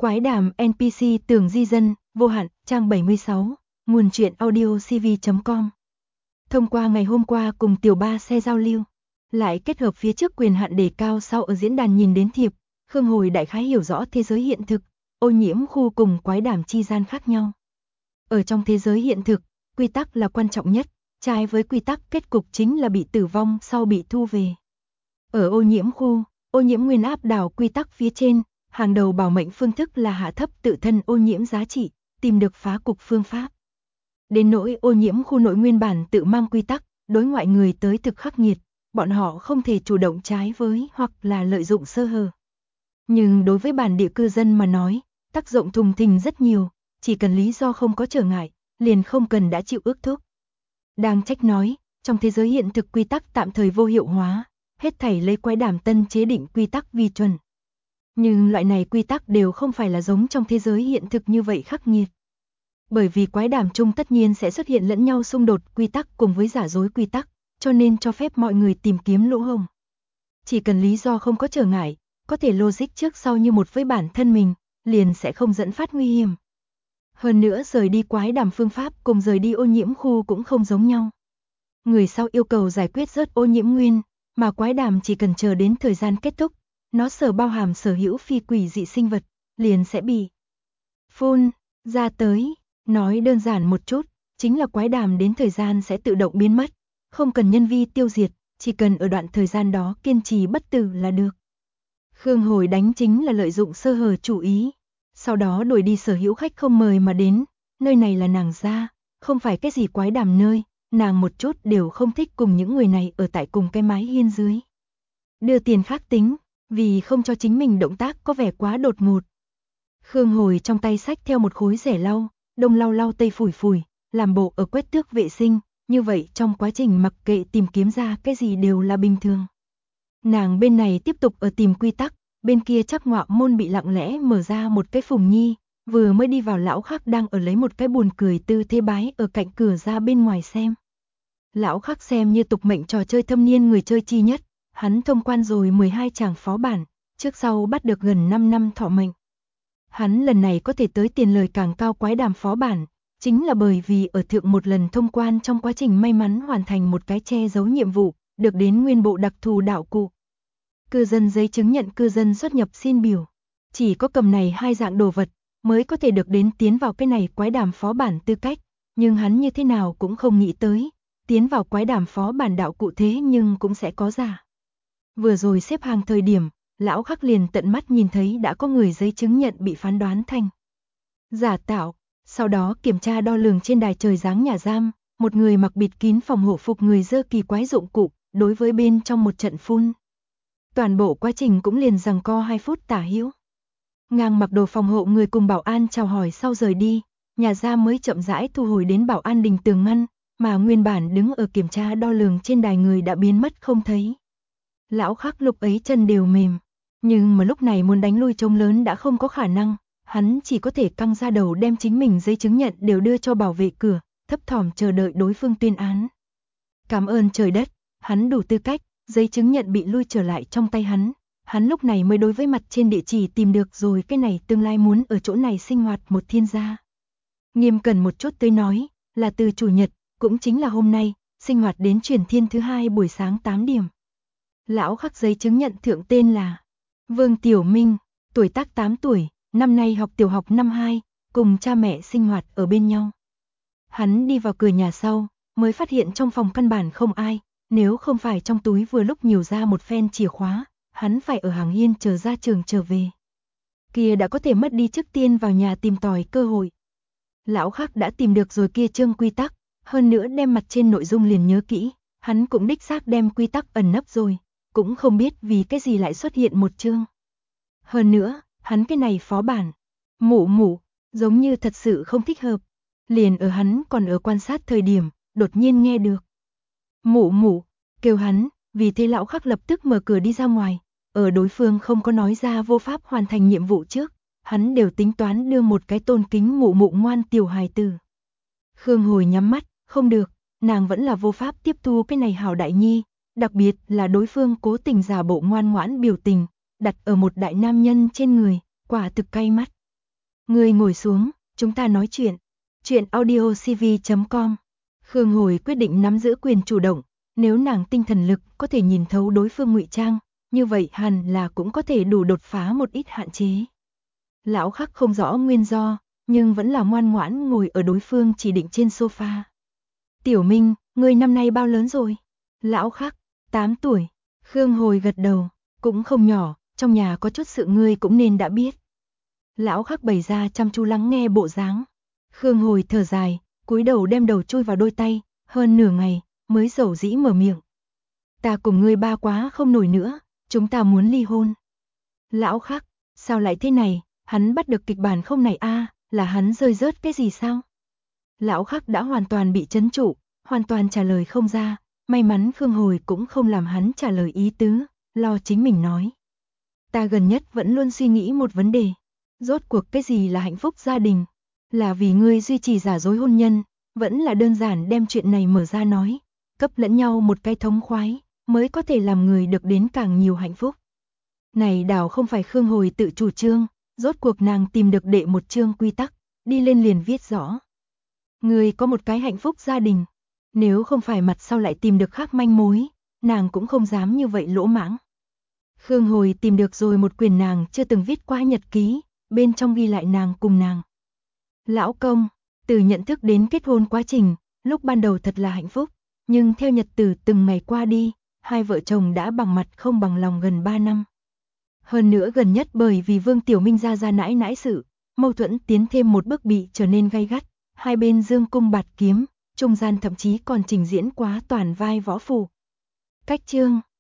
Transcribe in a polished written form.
Quái đàm NPC Tường Di Dân, vô hạn, trang 76, nguồn truyện audio cv.com. Thông qua ngày hôm qua cùng tiểu ba xe giao lưu, lại kết hợp phía trước quyền hạn đề cao sau ở diễn đàn nhìn đến thiệp, Khương Hồi đại khái hiểu rõ thế giới hiện thực, ô nhiễm khu cùng quái đàm chi gian khác nhau. Ở trong thế giới hiện thực, quy tắc là quan trọng nhất, trái với quy tắc kết cục chính là bị tử vong sau bị thu về. Ở ô nhiễm khu, ô nhiễm nguyên áp đảo quy tắc phía trên, hàng đầu bảo mệnh phương thức là hạ thấp tự thân ô nhiễm giá trị, tìm được phá cục phương pháp. Đến nỗi ô nhiễm khu nội nguyên bản tự mang quy tắc, đối ngoại người tới thực khắc nghiệt, bọn họ không thể chủ động trái với hoặc là lợi dụng sơ hở. Nhưng đối với bản địa cư dân mà nói, tác dụng thùng thình rất nhiều, chỉ cần lý do không có trở ngại, liền không cần đã chịu ước thúc. Đang trách nói, trong thế giới hiện thực quy tắc tạm thời vô hiệu hóa, hết thảy lấy quái đàm tân chế định quy tắc vi chuẩn. Nhưng loại này quy tắc đều không phải là giống trong thế giới hiện thực như vậy khắc nghiệt. Bởi vì quái đàm chung tất nhiên sẽ xuất hiện lẫn nhau xung đột quy tắc cùng với giả dối quy tắc, cho nên cho phép mọi người tìm kiếm lỗ hổng. Chỉ cần lý do không có trở ngại, có thể logic trước sau như một với bản thân mình, liền sẽ không dẫn phát nguy hiểm. Hơn nữa rời đi quái đàm phương pháp cùng rời đi ô nhiễm khu cũng không giống nhau. Người sau yêu cầu giải quyết rớt ô nhiễm nguyên, mà quái đàm chỉ cần chờ đến thời gian kết thúc, nó sở bao hàm sở hữu phi quỷ dị sinh vật, liền sẽ bị phun ra tới. Nói đơn giản một chút, chính là quái đàm đến thời gian sẽ tự động biến mất, không cần nhân vi tiêu diệt, chỉ cần ở đoạn thời gian đó kiên trì bất tử là được. Khương Hồi đánh chính là lợi dụng sơ hở chủ ý, sau đó đuổi đi sở hữu khách không mời mà đến, nơi này là nàng gia, không phải cái gì quái đàm nơi, nàng một chút đều không thích cùng những người này ở tại cùng cái mái hiên dưới. Đưa tiền khác tính, vì không cho chính mình động tác có vẻ quá đột ngột. Khương Hồi trong tay xách theo một khối rẻ lau, đông lau lau tây phủi phủi, làm bộ ở quét tước vệ sinh, như vậy trong quá trình mặc kệ tìm kiếm ra cái gì đều là bình thường. Nàng bên này tiếp tục ở tìm quy tắc, bên kia chắc ngọa môn bị lặng lẽ mở ra một cái phùng nhi, vừa mới đi vào lão khắc đang ở lấy một cái buồn cười tư thế bái ở cạnh cửa ra bên ngoài xem. Lão khắc xem như tục mệnh trò chơi thâm niên người chơi chi nhất, hắn thông quan rồi 12 tràng phó bản, trước sau bắt được gần 5 năm thọ mệnh. Hắn lần này có thể tới tiền lời càng cao quái đàm phó bản, chính là bởi vì ở thượng một lần thông quan trong quá trình may mắn hoàn thành một cái che giấu nhiệm vụ, được đến nguyên bộ đặc thù đạo cụ. Cư dân giấy chứng nhận cư dân xuất nhập xin biểu. Chỉ có cầm này hai dạng đồ vật mới có thể được đến tiến vào cái này quái đàm phó bản tư cách, nhưng hắn như thế nào cũng không nghĩ tới, tiến vào quái đàm phó bản đạo cụ thế nhưng cũng sẽ có giả. Vừa rồi xếp hàng thời điểm, lão khắc liền tận mắt nhìn thấy đã có người giấy chứng nhận bị phán đoán thành giả tạo, sau đó kiểm tra đo lường trên đài trời giáng nhà giam, một người mặc bịt kín phòng hộ phục người dơ kỳ quái dụng cụ, đối với bên trong một trận phun. Toàn bộ quá trình cũng liền giằng co 2 phút tả hữu. Ngang mặc đồ phòng hộ người cùng bảo an chào hỏi sau rời đi, nhà giam mới chậm rãi thu hồi đến bảo an đình tường ngăn, mà nguyên bản đứng ở kiểm tra đo lường trên đài người đã biến mất không thấy. Lão khắc lúc ấy chân đều mềm, nhưng mà lúc này muốn đánh lui trống lớn đã không có khả năng, hắn chỉ có thể căng ra đầu đem chính mình giấy chứng nhận đều đưa cho bảo vệ cửa, thấp thỏm chờ đợi đối phương tuyên án. Cảm ơn trời đất, hắn đủ tư cách, giấy chứng nhận bị lui trở lại trong tay hắn lúc này mới đối với mặt trên địa chỉ tìm được rồi cái này tương lai muốn ở chỗ này sinh hoạt một thiên gia. Nghiêm cẩn một chút tới nói, là từ chủ nhật, cũng chính là hôm nay, sinh hoạt đến chuyển thiên thứ 2 buổi sáng 8 điểm. Lão khắc giấy chứng nhận thượng tên là Vương Tiểu Minh, tuổi tác 8 tuổi, năm nay học tiểu học năm 2, cùng cha mẹ sinh hoạt ở bên nhau. Hắn đi vào cửa nhà sau, mới phát hiện trong phòng căn bản không ai, nếu không phải trong túi vừa lúc nhiều ra một phen chìa khóa, hắn phải ở hàng hiên chờ ra trường trở về. Kia đã có thể mất đi trước tiên vào nhà tìm tòi cơ hội. Lão khắc đã tìm được rồi kia chương quy tắc, hơn nữa đem mặt trên nội dung liền nhớ kỹ, hắn cũng đích xác đem quy tắc ẩn nấp rồi, cũng không biết vì cái gì lại xuất hiện một chương. Hơn nữa, hắn cái này phó bản, mụ, giống như thật sự không thích hợp. Liền ở hắn còn ở quan sát thời điểm, đột nhiên nghe được. Mụ, kêu hắn, vì thế lão khắc lập tức mở cửa đi ra ngoài, ở đối phương không có nói ra vô pháp hoàn thành nhiệm vụ trước, hắn đều tính toán đưa một cái tôn kính mụ ngoan tiểu hài tử. Khương Hồi nhắm mắt, không được, nàng vẫn là vô pháp tiếp thu cái này hảo đại nhi, đặc biệt là đối phương cố tình giả bộ ngoan ngoãn biểu tình, đặt ở một đại nam nhân trên người, quả thực cay mắt. Ngươi ngồi xuống, chúng ta nói chuyện. Chuyện audiocv.com. Khương Hồi quyết định nắm giữ quyền chủ động, nếu nàng tinh thần lực có thể nhìn thấu đối phương ngụy trang, như vậy hẳn là cũng có thể đủ đột phá một ít hạn chế. Lão Khắc không rõ nguyên do, nhưng vẫn là ngoan ngoãn ngồi ở đối phương chỉ định trên sofa. Tiểu Minh, ngươi năm nay bao lớn rồi? Lão Khắc, 8 tuổi. Khương Hồi gật đầu, cũng không nhỏ, trong nhà có chút sự ngươi cũng nên đã biết. Lão Khắc bày ra chăm chú lắng nghe bộ dáng. Khương Hồi thở dài, cúi đầu đem đầu chui vào đôi tay, hơn nửa ngày, mới dầu dĩ mở miệng. Ta cùng ngươi ba quá không nổi nữa, chúng ta muốn ly hôn. Lão Khắc, sao lại thế này, hắn bắt được kịch bản không này a, là hắn rơi rớt cái gì sao? Lão Khắc đã hoàn toàn bị trấn trụ, hoàn toàn trả lời không ra, may mắn Khương Hồi cũng không làm hắn trả lời ý tứ, lo chính mình nói. Ta gần nhất vẫn luôn suy nghĩ một vấn đề, rốt cuộc cái gì là hạnh phúc gia đình? Là vì ngươi duy trì giả dối hôn nhân, vẫn là đơn giản đem chuyện này mở ra nói, cấp lẫn nhau một cái thống khoái, mới có thể làm người được đến càng nhiều hạnh phúc. Này đảo không phải Khương Hồi tự chủ trương, rốt cuộc nàng tìm được đệ một chương quy tắc, đi lên liền viết rõ. Ngươi có một cái hạnh phúc gia đình, nếu không phải mặt sau lại tìm được khác manh mối, nàng cũng không dám như vậy lỗ mãng. Khương Hồi tìm được rồi một quyển nàng chưa từng viết qua nhật ký, bên trong ghi lại nàng cùng nàng. Lão công, từ nhận thức đến kết hôn quá trình, lúc ban đầu thật là hạnh phúc, nhưng theo nhật tử từng ngày qua đi, hai vợ chồng đã bằng mặt không bằng lòng gần 3 năm. Hơn nữa gần nhất bởi vì Vương Tiểu Minh ra nãi nãi sự, mâu thuẫn tiến thêm một bước bị trở nên gay gắt, hai bên dương cung bạt kiếm, trung gian thậm chí còn trình diễn quá toàn vai võ phù. Cách chương